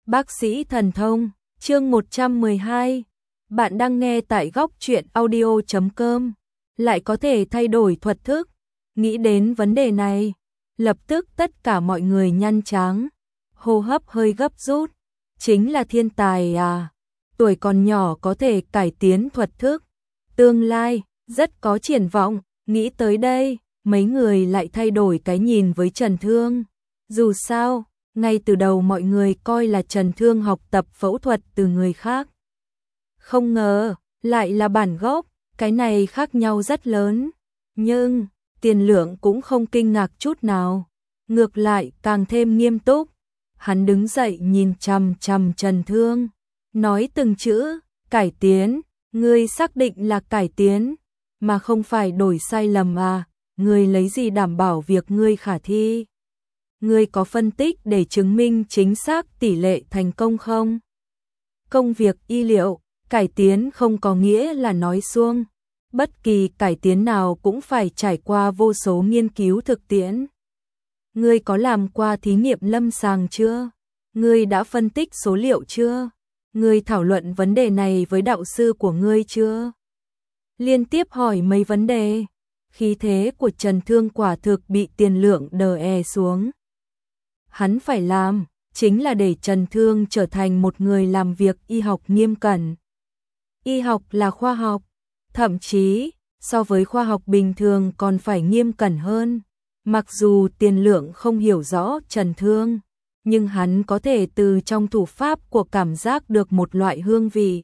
Bác sĩ thần thông, chương 112. Bạn đang nghe tại góc truyện audio.com. Lại có thể thay đổi thuật thức. Nghĩ đến vấn đề này, lập tức tất cả mọi người nhăn trắng, hô hấp hơi gấp rút. Chính là thiên tài à? Tuổi còn nhỏ có thể cải tiến thuật thức, tương lai rất có triển vọng. Nghĩ tới đây, mấy người lại thay đổi cái nhìn với Trần Thương. Dù sao, ngay từ đầu mọi người coi là Trần Thương học tập phẫu thuật từ người khác. Không ngờ, lại là bản gốc, cái này khác nhau rất lớn. Nhưng, Tiền Lượng cũng không kinh ngạc chút nào. Ngược lại càng thêm nghiêm túc. Hắn đứng dậy nhìn chằm chằm Trần Thương, nói từng chữ, cải tiến, ngươi xác định là cải tiến, mà không phải đổi sai lầm à, ngươi lấy gì đảm bảo việc ngươi khả thi? Ngươi có phân tích để chứng minh chính xác tỷ lệ thành công không? Công việc y liệu, cải tiến không có nghĩa là nói suông. Bất kỳ cải tiến nào cũng phải trải qua vô số nghiên cứu thực tiễn. Ngươi có làm qua thí nghiệm lâm sàng chưa? Ngươi đã phân tích số liệu chưa? Ngươi thảo luận vấn đề này với đạo sư của ngươi chưa? Liên tiếp hỏi mấy vấn đề. Khí thế của Trần Thương quả thực bị Tiền Lượng đè xuống. Hắn phải làm, chính là để Trần Thương trở thành một người làm việc y học nghiêm cẩn. Y học là khoa học, thậm chí, so với khoa học bình thường còn phải nghiêm cẩn hơn. Mặc dù Tiền Lượng không hiểu rõ Trần Thương, nhưng hắn có thể từ trong thủ pháp của cảm giác được một loại hương vị.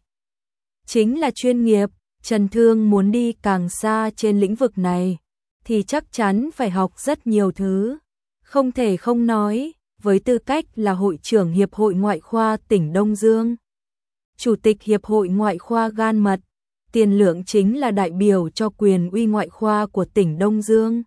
Chính là chuyên nghiệp. Trần Thương muốn đi càng xa trên lĩnh vực này, thì chắc chắn phải học rất nhiều thứ. Không thể không nói, với tư cách là hội trưởng Hiệp hội Ngoại khoa tỉnh Đông Dương, Chủ tịch Hiệp hội Ngoại khoa gan mật, Tiền Lượng chính là đại biểu cho quyền uy ngoại khoa của tỉnh Đông Dương.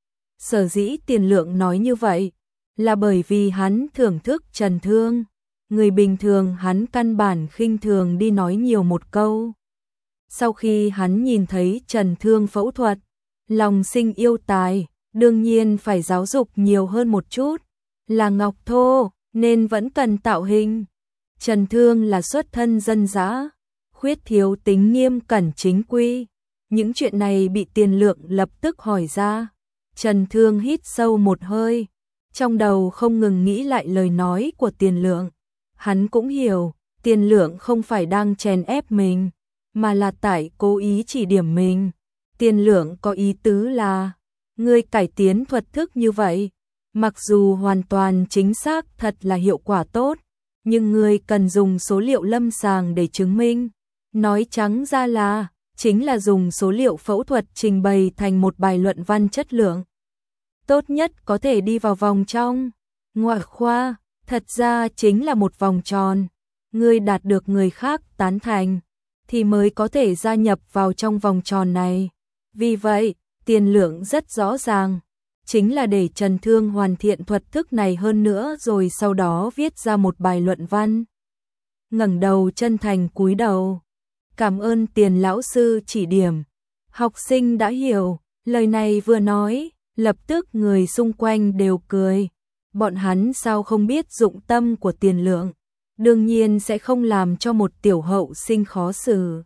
Sở dĩ Tiền Lượng nói như vậy, là bởi vì hắn thưởng thức Trần Thương. Người bình thường hắn căn bản khinh thường đi nói nhiều một câu. Sau khi hắn nhìn thấy Trần Thương phẫu thuật, lòng sinh yêu tài, đương nhiên phải giáo dục nhiều hơn một chút. Là ngọc thô, nên vẫn cần tạo hình. Trần Thương là xuất thân dân dã, khuyết thiếu tính nghiêm cẩn chính quy. Những chuyện này bị Tiền Lượng lập tức hỏi ra. Trần Thương hít sâu một hơi, trong đầu không ngừng nghĩ lại lời nói của Tiền Lượng. Hắn cũng hiểu, Tiền Lượng không phải đang chèn ép mình, mà là tại cố ý chỉ điểm mình. Tiền Lượng có ý tứ là, ngươi cải tiến thuật thức như vậy, mặc dù hoàn toàn chính xác thật là hiệu quả tốt, nhưng ngươi cần dùng số liệu lâm sàng để chứng minh. Nói trắng ra là, chính là dùng số liệu phẫu thuật trình bày thành một bài luận văn chất lượng. Tốt nhất có thể đi vào vòng trong. Ngoại khoa, thật ra chính là một vòng tròn. Ngươi đạt được người khác tán thành, thì mới có thể gia nhập vào trong vòng tròn này. Vì vậy, Tiền Lượng rất rõ ràng, chính là để Trần Thương hoàn thiện thuật thức này hơn nữa rồi sau đó viết ra một bài luận văn. Ngẩng đầu chân thành cúi đầu, cảm ơn Tiền lão sư chỉ điểm. Học sinh đã hiểu, lời này vừa nói, lập tức người xung quanh đều cười. Bọn hắn sao không biết dụng tâm của Tiền Lượng, đương nhiên sẽ không làm cho một tiểu hậu sinh khó xử.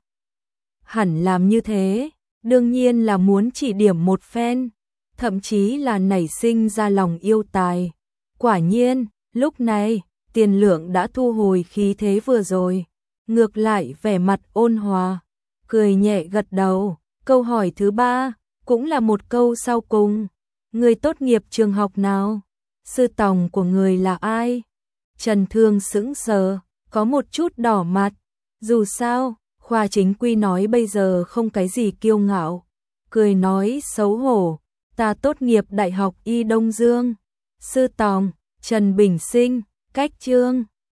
Hẳn làm như thế, đương nhiên là muốn chỉ điểm một phen, thậm chí là nảy sinh ra lòng yêu tài. Quả nhiên, lúc này, Tiền Lượng đã thu hồi khí thế vừa rồi, ngược lại vẻ mặt ôn hòa, cười nhẹ gật đầu. Câu hỏi thứ ba, cũng là một câu sau cùng. Người tốt nghiệp trường học nào? Sư tòng của người là ai? Trần Thương sững sờ, có một chút đỏ mặt. Dù sao, khoa chính quy nói bây giờ không cái gì kiêu ngạo. Cười nói xấu hổ, ta tốt nghiệp Đại học Y Đông Dương. Sư tòng, Trần Bình Sinh, cách chương.